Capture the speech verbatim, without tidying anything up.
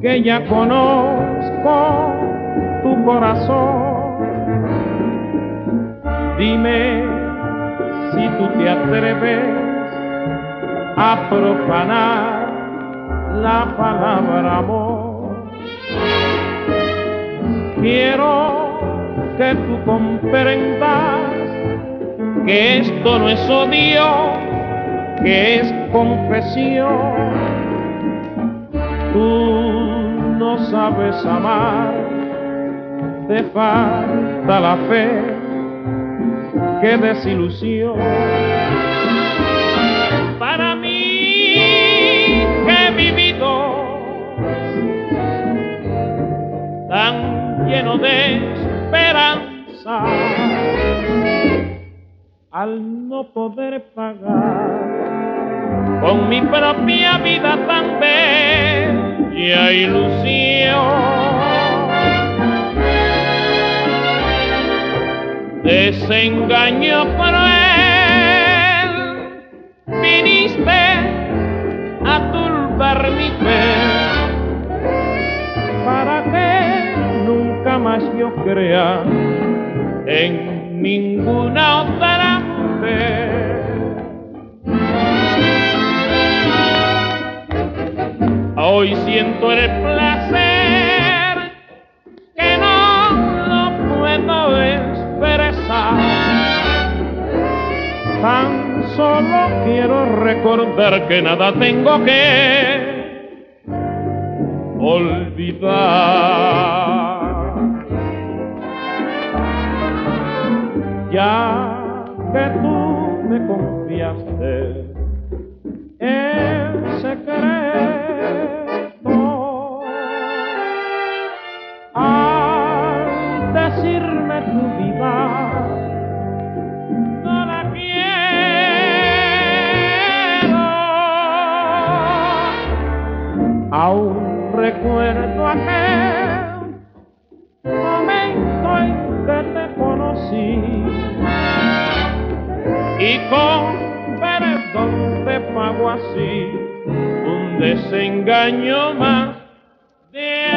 que ya conozco tu corazón. Dime si tú te atreves a profanar la palabra amor. Quiero que tú comprendas que esto no es odio, que es confesión. Tú no sabes amar, te falta la fe, qué desilusión. Para mí que he vivido tan lleno de esperanza, al no poder pagar con mi propia vida tan bella ilusión, desengaño cruel, viniste a turbar mi fe, para que nunca más yo crea en ninguna otra mujer. Hoy siento el placer que no lo puedo expresar. Tan solo quiero recordar que nada tengo que olvidar. Ya que tú me confiaste el secreto, al decirme tu vida no la quiero, aún recuerdo aquel momento en que te conocí y con perdón te pago así un desengaño más de